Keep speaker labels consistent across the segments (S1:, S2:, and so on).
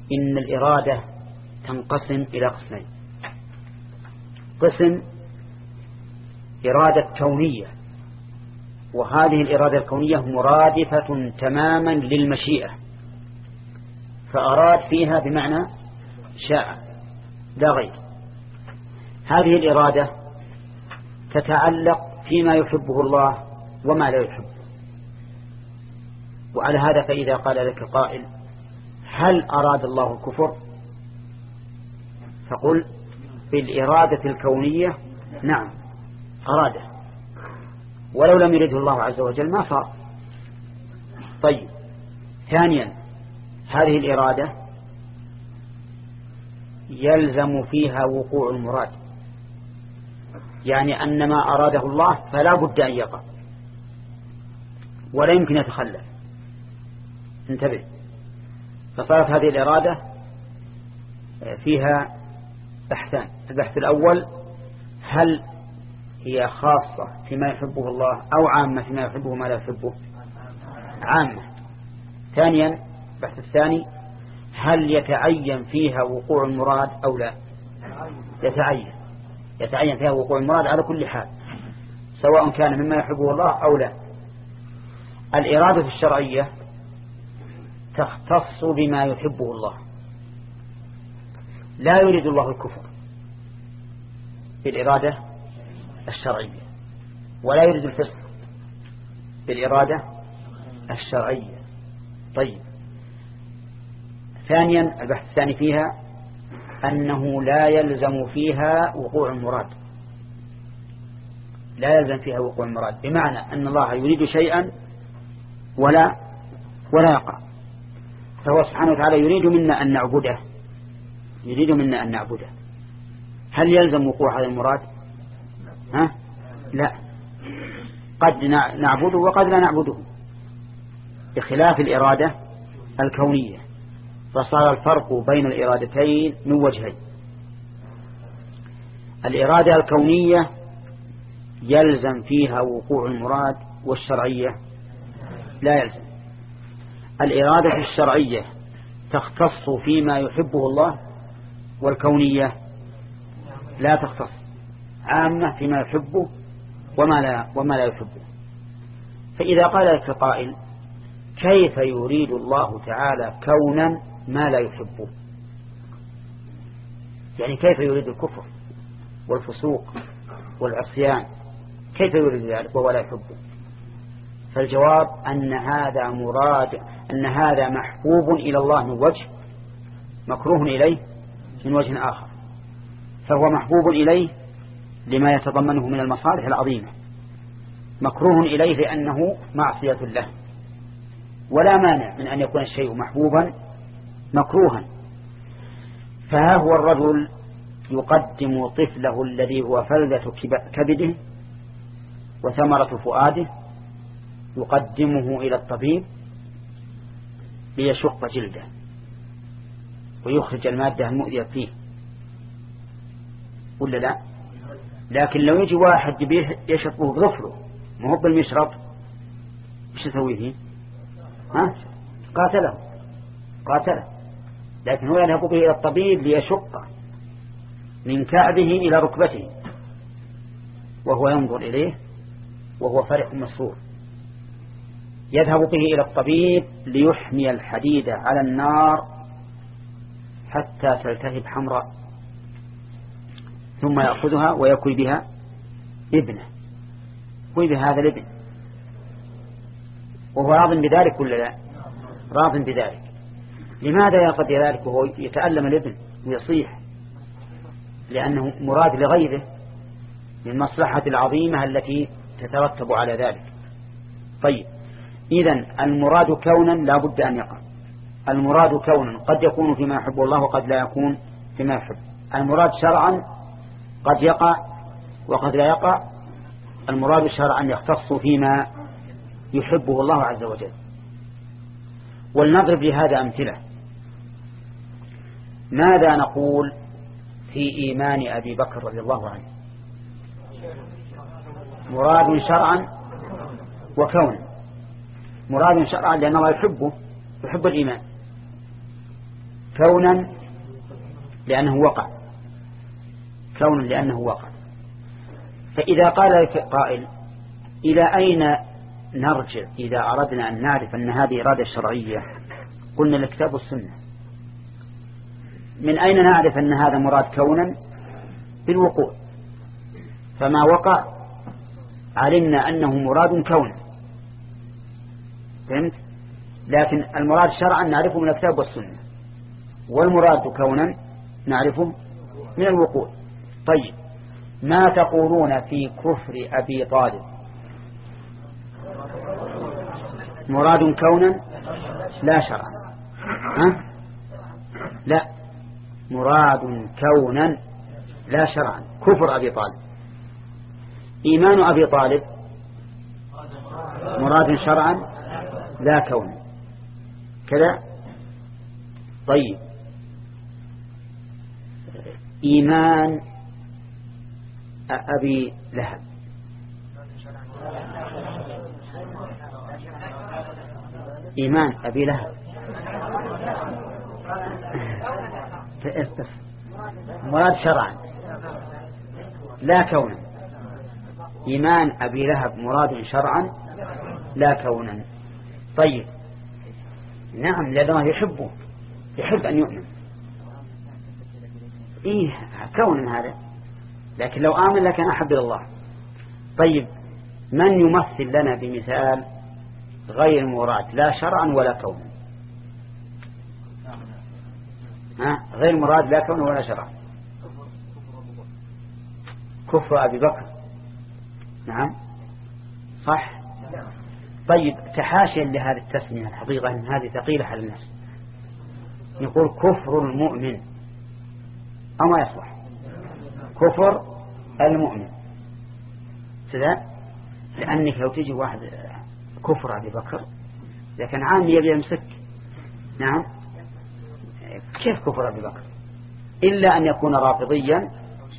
S1: إن الإرادة تنقسم إلى قسمين: قسم إرادة كونية، وهذه الإرادة الكونية مرادفة تماما للمشيئة، فأراد فيها بمعنى شاء لا غير. هذه الإرادة تتعلق فيما يحبه الله وما لا يحبه. وعلى هذا فإذا قال لك قائل: هل أراد الله الكفر؟ فقل: بالإرادة الكونية نعم أراده، ولو لم يرده الله عز وجل ما صار. طيب، ثانيا، هذه الإرادة يلزم فيها وقوع المراد، يعني أن ما أراده الله فلا بد أن يقع ولا يمكن يتخلف. انتبه، فصارت هذه الإرادة فيها بحثان: البحث الأول: هل هي خاصة فيما يحبه الله أو عامة فيما يحبه ما لا يحبه؟ عامة. ثانيا، البحث الثاني: هل يتعين فيها وقوع المراد أو لا؟ يتعين فيها وقوع المراد على كل حال، سواء كان مما يحبه الله أو لا. الإرادة الشرعية تختص بما يحبه الله، لا يريد الله الكفر بالإرادة الشرعية، ولا يريد الفسق بالإرادة الشرعية. طيب، ثانيا، البحث الثاني فيها أنه لا يلزم فيها وقوع المراد، لا يلزم فيها وقوع المراد، بمعنى أن الله يريد شيئا ولا يقع، فهو سبحانه وتعالى يريد منا أن نعبده. هل يلزم وقوع هذا المراد؟ لا، قد نعبده وقد لا نعبده، بخلاف الإرادة الكونية. فصار الفرق بين الإرادتين من وجهين: الإرادة الكونية يلزم فيها وقوع المراد، والشرعية لا يلزم. الإرادة الشرعية تختص فيما يحبه الله، والكونية لا تختص، عامة فيما يحبه وما لا يحبه. فإذا قال لك قائل: كيف يريد الله تعالى كونا ما لا يحبه؟ يعني كيف يريد الكفر والفسوق والعصيان؟ كيف يريد ذلك وهو لا يحبه؟ فالجواب أن هذا محبوب إلى الله من وجه، مكروه إليه من وجه آخر. فهو محبوب إليه لما يتضمنه من المصالح العظيمة، مكروه إليه لأنه معصية له، ولا مانع من أن يكون الشيء محبوبا مكروها. فها هو الرجل يقدم طفله الذي هو فلذة كبده وثمرة فؤاده، يقدمه إلى الطبيب ليشق جلده ويخرج المادة المؤذية فيه، ولا لا؟ لكن لو يجي واحد يشطه بظفره ما هو بالمشرط، ايش يسوي فيه؟ قاتله. لكن هو يذهب به إلى الطبيب ليشق من كعبه إلى ركبته، وهو ينظر إليه وهو فرح مسرور. يذهب به إلى الطبيب ليحمي الحديد على النار حتى تلتهب حمراء، ثم يأخذها ويكوي بها ابنه، يكوي بهذا الابن، وهو راض بذلك ولا لا؟ راض بذلك. لماذا يرضى بذلك وهو يتألم الابن ويصيح؟ لأنه مراد لغيره من المصلحة العظيمة التي تترتب على ذلك. طيب، إذن المراد كونا لا بد أن يقع. المراد كونا قد يكون فيما يحب الله وقد لا يكون فيما يحب. المراد شرعا قد يقع وقد لا يقع. المراد شرعا يختص فيما يحبه الله عز وجل. ولنضرب لهذا أمثلة. ماذا نقول في إيمان أبي بكر رضي الله عنه؟ مراد شرعا وكونا. مراد شرعا لأنه يحب الإيمان، كونا لأنه وقع، كونا لأنه وقع. فإذا قال لك قائل إلى أين نرجع إذا أردنا أن نعرف أن هذه إرادة شرعية؟ قلنا الكتاب والسنة. من أين نعرف أن هذا مراد كونا؟ بالوقوع، فما وقع علمنا أنه مراد كونا، فهمت؟ لكن المراد شرعا نعرفه من الكتاب والسنة، والمراد كونا نعرفه من الوقوع. طيب، ما تقولون في كفر أبي طالب؟ مراد كونا لا شرعا؟ ها؟ لا، مراد كونا لا شرعا، كفر أبي طالب. إيمان أبي طالب مراد شرعا لا كونا، كذا. طيب، إيمان أبي لهب إيمان أبي لهب مراد شرعا لا كونا. إيمان أبي لهب مراد شرعا لا كونا. طيب، نعم، لأنه يحبه، يحب أن يؤمن، إيه كونا هذا، لكن لو آمن لكان أحب إلى الله. طيب، من يمثل لنا بمثال غير مراد لا شرعا ولا كونا؟ غير مراد لا كونا ولا شرعا. كفر أبي بكر، نعم صح. طيب، تحاشيا لهذه التسمية الحقيقة أن هذه ثقيلة على الناس، نقول كفر المؤمن، أو ما يصلح كفر المؤمن كذا، لأنك لو تجي واحد كفر أبي بكر إذا كان عام يبي يمسك، نعم، كيف كفر أبي بكر؟ إلا أن يكون رافضيا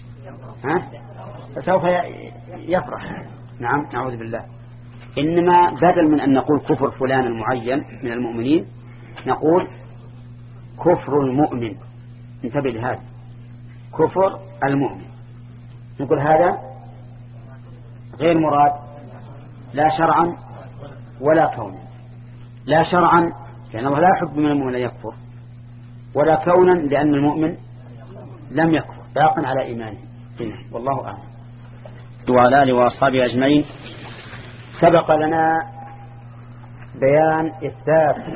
S1: فسوف يفرح، نعم، نعوذ بالله. إنما بدل من أن نقول كفر فلان المعين من المؤمنين نقول كفر المؤمن. انتبه لهذا، كفر المؤمن، نقول هذا غير مراد لا شرعا ولا كونا. لا شرعا لأن الله لا يحب من المؤمن أن يكفر، ولا كونا لأن المؤمن لم يكفر، باق على إيمانه. والله أعلم. وعلى آله وأصحابه أجمعين. سبق لنا بيان إثبات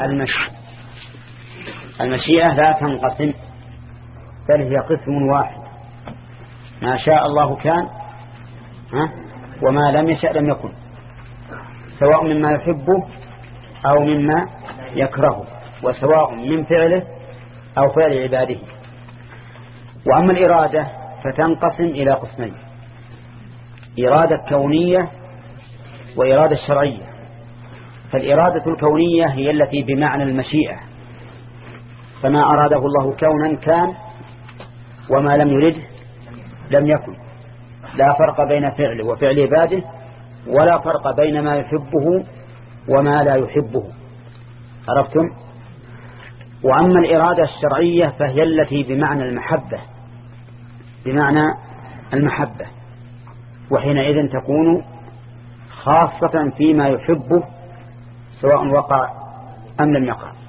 S1: المشيئة لا تنقسم، بل هي قسم واحد، ما شاء الله كان وما لم يشأ لم يكن، سواء مما يحبه أو مما يكرهه، وسواء من فعله أو فعل عباده. وأما الإرادة فتنقسم إلى قسمين: إرادة كونية وإرادة شرعية. فالإرادة الكونية هي التي بمعنى المشيئة، فما أراده الله كونا كان، وما لم يرده لم يكن. لا فرق بين فعله وفعل عباده، ولا فرق بين ما يحبه وما لا يحبه. عرفتم؟ وأما الإرادة الشرعية فهي التي بمعنى المحبة، وحينئذ تكون خاصة فيما يحبه سواء وقع أم لم يقع.